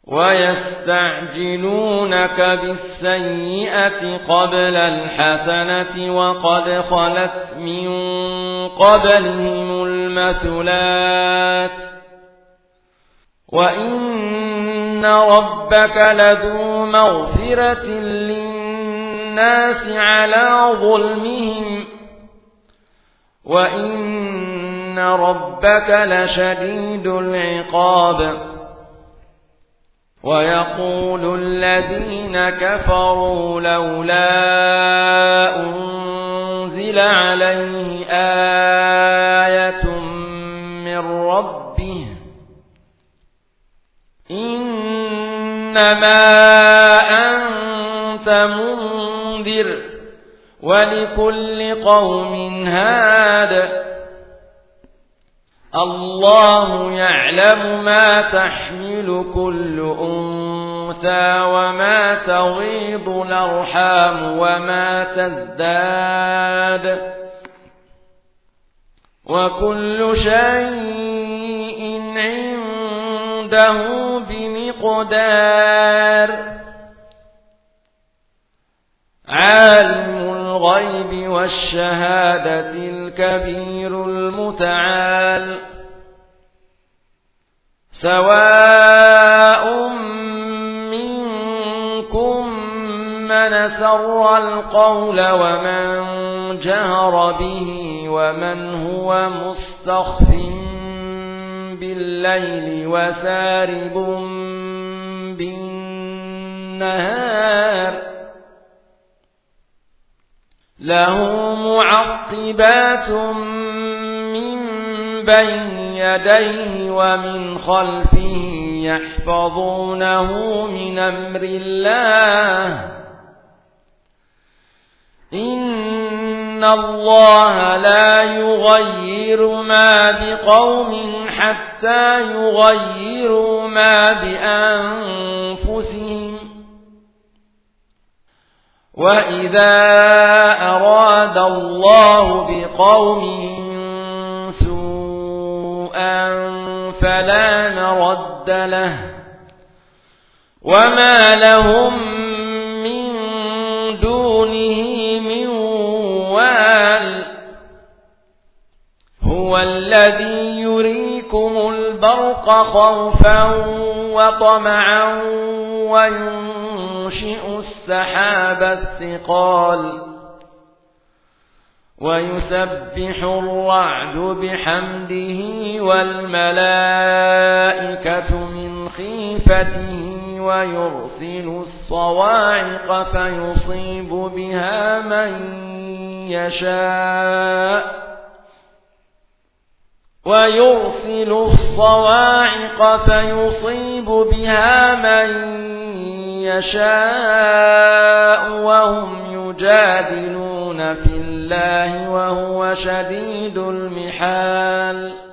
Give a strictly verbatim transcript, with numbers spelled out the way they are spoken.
ويستعجلونك بالسيئة قبل الحسنة وقد خلت من قبلهم المثلات وإن ربك لذو مغفرة للناس على ظلمهم وإن ربك لشديد العقاب ويقول الذين كفروا لولا أنزل عليه آية من ربه إنما أنت منذر ولكل قوم هاد الله يعلم ما تحمل كل أنثى وما تغيض الأرحام وما تزداد وكل شيء عنده بمقدار عالم الغيب والشهادة الكبير المتعال سواء منكم من سر القول ومن جهر به ومن هو مستخف بالليل وسارب بالنهار له معقبات من بين يديه ومن خلفه يحفظونه من أمر الله إن الله لا يغير ما بقوم حتى يغيروا ما بأنفسهم وإذا أراد الله بقوم سوءا فلا مرد له وما لهم من دونه من وال هو الذي يريكم البرق خوفا وطمعا وينشئ السحاب الثقال ويسبح الرعد بحمده والملائكة من خيفته ويرسل الصواعق فيصيب بها من يشاء ويرسل الصواعق فيصيب بها من يشاء وهم يجادلون في الله وهو شديد المحال